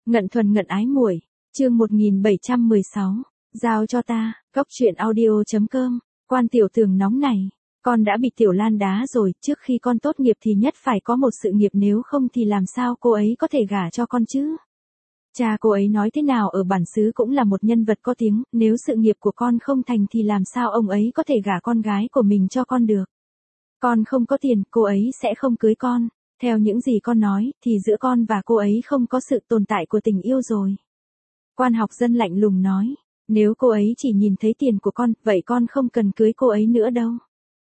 Ngận thuần ngận ái muội, chương 1716, giao cho ta, góc truyện audio.com, Quan Tiểu Tường nóng này, con đã bị Tiểu Lan đá rồi, trước khi con tốt nghiệp thì nhất phải có một sự nghiệp, nếu không thì làm sao cô ấy có thể gả cho con chứ? Cha cô ấy nói thế nào ở bản xứ cũng là một nhân vật có tiếng, nếu sự nghiệp của con không thành thì làm sao ông ấy có thể gả con gái của mình cho con được? Con không có tiền, cô ấy sẽ không cưới con. Theo những gì con nói, thì giữa con và cô ấy không có sự tồn tại của tình yêu rồi. Quan Học Dân lạnh lùng nói, nếu cô ấy chỉ nhìn thấy tiền của con, vậy con không cần cưới cô ấy nữa đâu.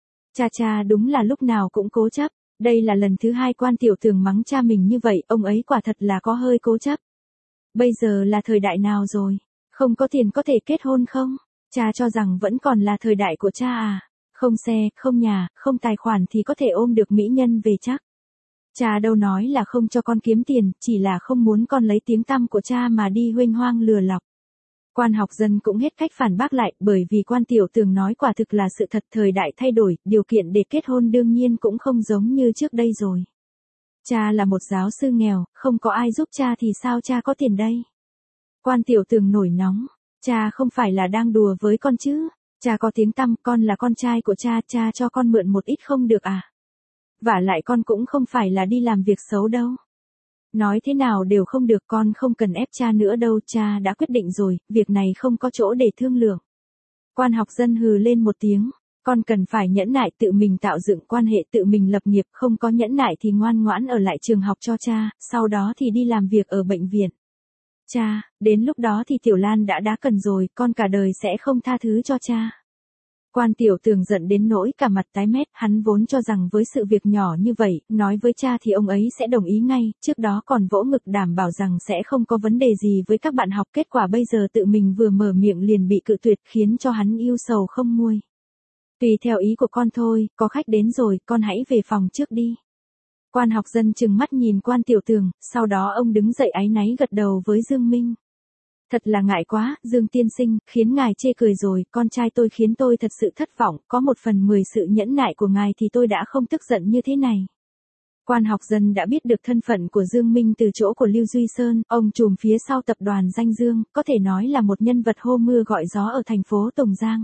Cha đúng là lúc nào cũng cố chấp, đây là lần thứ hai Quan Tiểu Tường mắng cha mình như vậy, ông ấy quả thật là có hơi cố chấp. Bây giờ là thời đại nào rồi? Không có tiền có thể kết hôn không? Cha cho rằng vẫn còn là thời đại của cha à? Không xe, không nhà, không tài khoản thì có thể ôm được mỹ nhân về chắc. Cha đâu nói là không cho con kiếm tiền, chỉ là không muốn con lấy tiếng tăm của cha mà đi huênh hoang lừa lọc. Quan Học Dân cũng hết cách phản bác lại, bởi vì Quan Tiểu Tường nói quả thực là sự thật, thời đại thay đổi, điều kiện để kết hôn đương nhiên cũng không giống như trước đây rồi. Cha là một giáo sư nghèo, không có ai giúp cha thì sao cha có tiền đây? Quan Tiểu Tường nổi nóng, cha không phải là đang đùa với con chứ? Cha có tiếng tăm, con là con trai của cha, cha cho con mượn một ít không được à? Vả lại con cũng không phải là đi làm việc xấu đâu. Nói thế nào đều không được, con không cần ép cha nữa đâu, cha đã quyết định rồi, việc này không có chỗ để thương lượng. Quan Học Dân hừ lên một tiếng, con cần phải nhẫn nại, tự mình tạo dựng quan hệ, tự mình lập nghiệp, không có nhẫn nại thì ngoan ngoãn ở lại trường học cho cha, sau đó thì đi làm việc ở bệnh viện. Cha, đến lúc đó thì Tiểu Lan đã cần rồi, con cả đời sẽ không tha thứ cho cha. Quan Tiểu Tường giận đến nỗi cả mặt tái mét, hắn vốn cho rằng với sự việc nhỏ như vậy, nói với cha thì ông ấy sẽ đồng ý ngay, trước đó còn vỗ ngực đảm bảo rằng sẽ không có vấn đề gì với các bạn học, kết quả bây giờ tự mình vừa mở miệng liền bị cự tuyệt, khiến cho hắn yêu sầu không nguôi. Tùy theo ý của con thôi, có khách đến rồi, con hãy về phòng trước đi. Quan Học Dân trừng mắt nhìn Quan Tiểu Tường, sau đó ông đứng dậy áy náy gật đầu với Dương Minh. Thật là ngại quá, Dương tiên sinh, khiến ngài chê cười rồi, con trai tôi khiến tôi thật sự thất vọng, có 1/10 sự nhẫn nại của ngài thì tôi đã không tức giận như thế này. Quan Học Dân đã biết được thân phận của Dương Minh từ chỗ của Lưu Duy Sơn, ông trùm phía sau tập đoàn Danh Dương, có thể nói là một nhân vật hô mưa gọi gió ở thành phố Tùng Giang.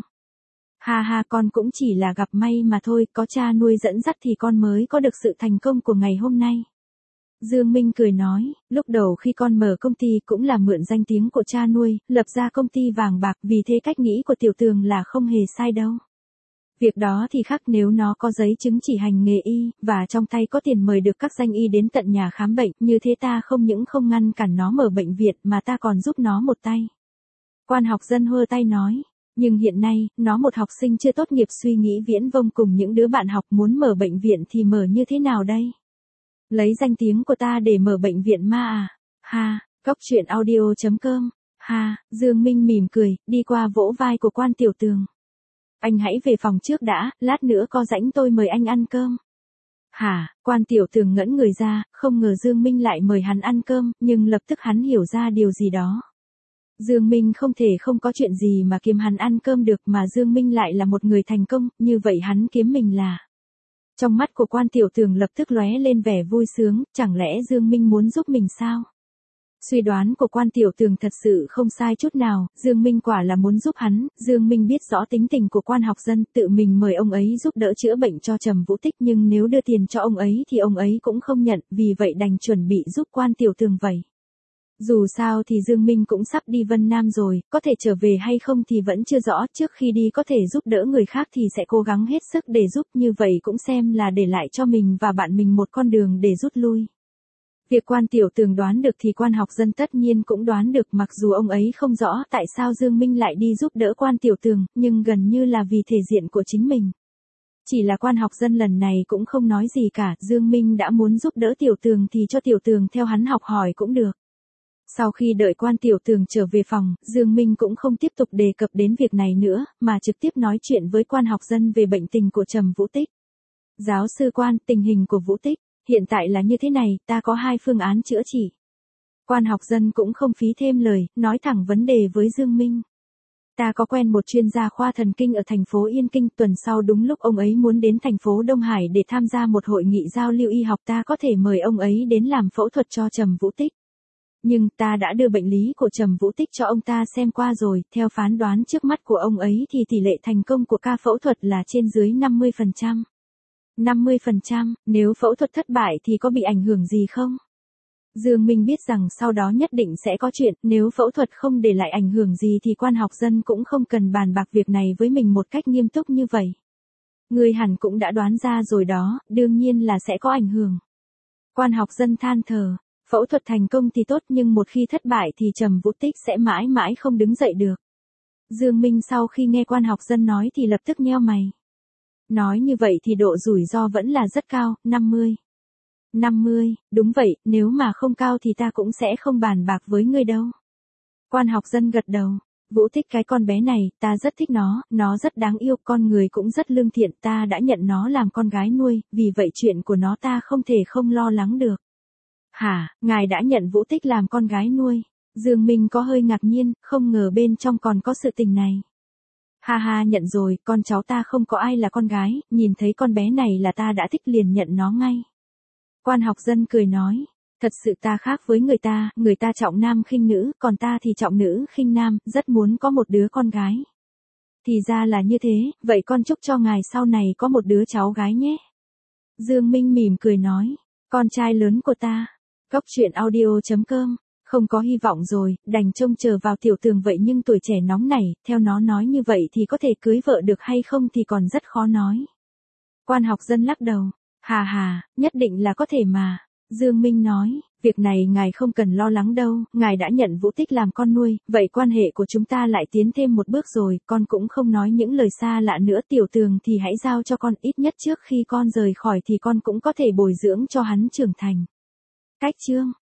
Ha, con cũng chỉ là gặp may mà thôi, có cha nuôi dẫn dắt thì con mới có được sự thành công của ngày hôm nay. Dương Minh cười nói, lúc đầu khi con mở công ty cũng là mượn danh tiếng của cha nuôi, lập ra công ty vàng bạc, vì thế cách nghĩ của Tiểu Tường là không hề sai đâu. Việc đó thì khác, nếu nó có giấy chứng chỉ hành nghề y, và trong tay có tiền mời được các danh y đến tận nhà khám bệnh, như thế ta không những không ngăn cản nó mở bệnh viện mà ta còn giúp nó một tay. Quan Học Dân hơ tay nói, nhưng hiện nay, nó một học sinh chưa tốt nghiệp suy nghĩ viễn vông cùng những đứa bạn học, muốn mở bệnh viện thì mở như thế nào đây? Lấy danh tiếng của ta để mở bệnh viện ma à? Ha, góc truyện audio.com. Ha, Dương Minh mỉm cười, đi qua vỗ vai của Quan Tiểu Tường. Anh hãy về phòng trước đã, lát nữa có rảnh tôi mời anh ăn cơm. Hả, Quan Tiểu Tường ngẩn người ra, không ngờ Dương Minh lại mời hắn ăn cơm, nhưng lập tức hắn hiểu ra điều gì đó. Dương Minh không thể không có chuyện gì mà kiếm hắn ăn cơm được, mà Dương Minh lại là một người thành công, như vậy hắn kiếm mình là... Trong mắt của Quan Tiểu Tường lập tức lóe lên vẻ vui sướng, chẳng lẽ Dương Minh muốn giúp mình sao? Suy đoán của Quan Tiểu Tường thật sự không sai chút nào, Dương Minh quả là muốn giúp hắn, Dương Minh biết rõ tính tình của Quan Học Dân, tự mình mời ông ấy giúp đỡ chữa bệnh cho Trầm Vũ Tích, nhưng nếu đưa tiền cho ông ấy thì ông ấy cũng không nhận, vì vậy đành chuẩn bị giúp Quan Tiểu Tường vậy. Dù sao thì Dương Minh cũng sắp đi Vân Nam rồi, có thể trở về hay không thì vẫn chưa rõ, trước khi đi có thể giúp đỡ người khác thì sẽ cố gắng hết sức để giúp, như vậy cũng xem là để lại cho mình và bạn mình một con đường để rút lui. Việc Quan Tiểu Tường đoán được thì Quan Học Dân tất nhiên cũng đoán được, mặc dù ông ấy không rõ tại sao Dương Minh lại đi giúp đỡ Quan Tiểu Tường, nhưng gần như là vì thể diện của chính mình. Chỉ là Quan Học Dân lần này cũng không nói gì cả, Dương Minh đã muốn giúp đỡ Tiểu Tường thì cho Tiểu Tường theo hắn học hỏi cũng được. Sau khi đợi Quan Tiểu Tường trở về phòng, Dương Minh cũng không tiếp tục đề cập đến việc này nữa, mà trực tiếp nói chuyện với Quan Học Dân về bệnh tình của Trầm Vũ Tích. Giáo sư Quan, tình hình của Vũ Tích hiện tại là như thế này, ta có 2 phương án chữa trị. Quan Học Dân cũng không phí thêm lời, nói thẳng vấn đề với Dương Minh. Ta có quen một chuyên gia khoa thần kinh ở thành phố Yên Kinh, tuần sau đúng lúc ông ấy muốn đến thành phố Đông Hải để tham gia một hội nghị giao lưu y học, ta có thể mời ông ấy đến làm phẫu thuật cho Trầm Vũ Tích. Nhưng ta đã đưa bệnh lý của Trầm Vũ Tích cho ông ta xem qua rồi, theo phán đoán trước mắt của ông ấy thì tỷ lệ thành công của ca phẫu thuật là trên dưới 50%. 50%, nếu phẫu thuật thất bại thì có bị ảnh hưởng gì không? Dương Minh biết rằng sau đó nhất định sẽ có chuyện, nếu phẫu thuật không để lại ảnh hưởng gì thì Quan Học Dân cũng không cần bàn bạc việc này với mình một cách nghiêm túc như vậy. Ngươi hẳn cũng đã đoán ra rồi đó, đương nhiên là sẽ có ảnh hưởng. Quan Học Dân than thở, phẫu thuật thành công thì tốt nhưng một khi thất bại thì Trầm Vũ Tích sẽ mãi mãi không đứng dậy được. Dương Minh sau khi nghe Quan Học Dân nói thì lập tức nheo mày. Nói như vậy thì độ rủi ro vẫn là rất cao, 50. 50, đúng vậy, nếu mà không cao thì ta cũng sẽ không bàn bạc với ngươi đâu. Quan Học Dân gật đầu, Vũ Tích cái con bé này, ta rất thích nó rất đáng yêu, con người cũng rất lương thiện, ta đã nhận nó làm con gái nuôi, vì vậy chuyện của nó ta không thể không lo lắng được. Hả, ngài đã nhận Vũ Tích làm con gái nuôi? Dương Minh có hơi ngạc nhiên, không ngờ bên trong còn có sự tình này. Ha ha, nhận rồi, con cháu ta không có ai là con gái, nhìn thấy con bé này là ta đã thích liền nhận nó ngay. Quan Học Dân cười nói, thật sự ta khác với người ta trọng nam khinh nữ, còn ta thì trọng nữ khinh nam, rất muốn có một đứa con gái. Thì ra là như thế, vậy con chúc cho ngài sau này có một đứa cháu gái nhé. Dương Minh mỉm cười nói, con trai lớn của ta. Góc truyện audio.com, không có hy vọng rồi, đành trông chờ vào Tiểu Tường vậy nhưng tuổi trẻ nóng nảy, theo nó nói như vậy thì có thể cưới vợ được hay không thì còn rất khó nói. Quan Học Dân lắc đầu, hà hà, nhất định là có thể mà. Dương Minh nói, việc này ngài không cần lo lắng đâu, ngài đã nhận Vũ Tích làm con nuôi, vậy quan hệ của chúng ta lại tiến thêm một bước rồi, con cũng không nói những lời xa lạ nữa, Tiểu Tường thì hãy giao cho con, ít nhất trước khi con rời khỏi thì con cũng có thể bồi dưỡng cho hắn trưởng thành. Cách chương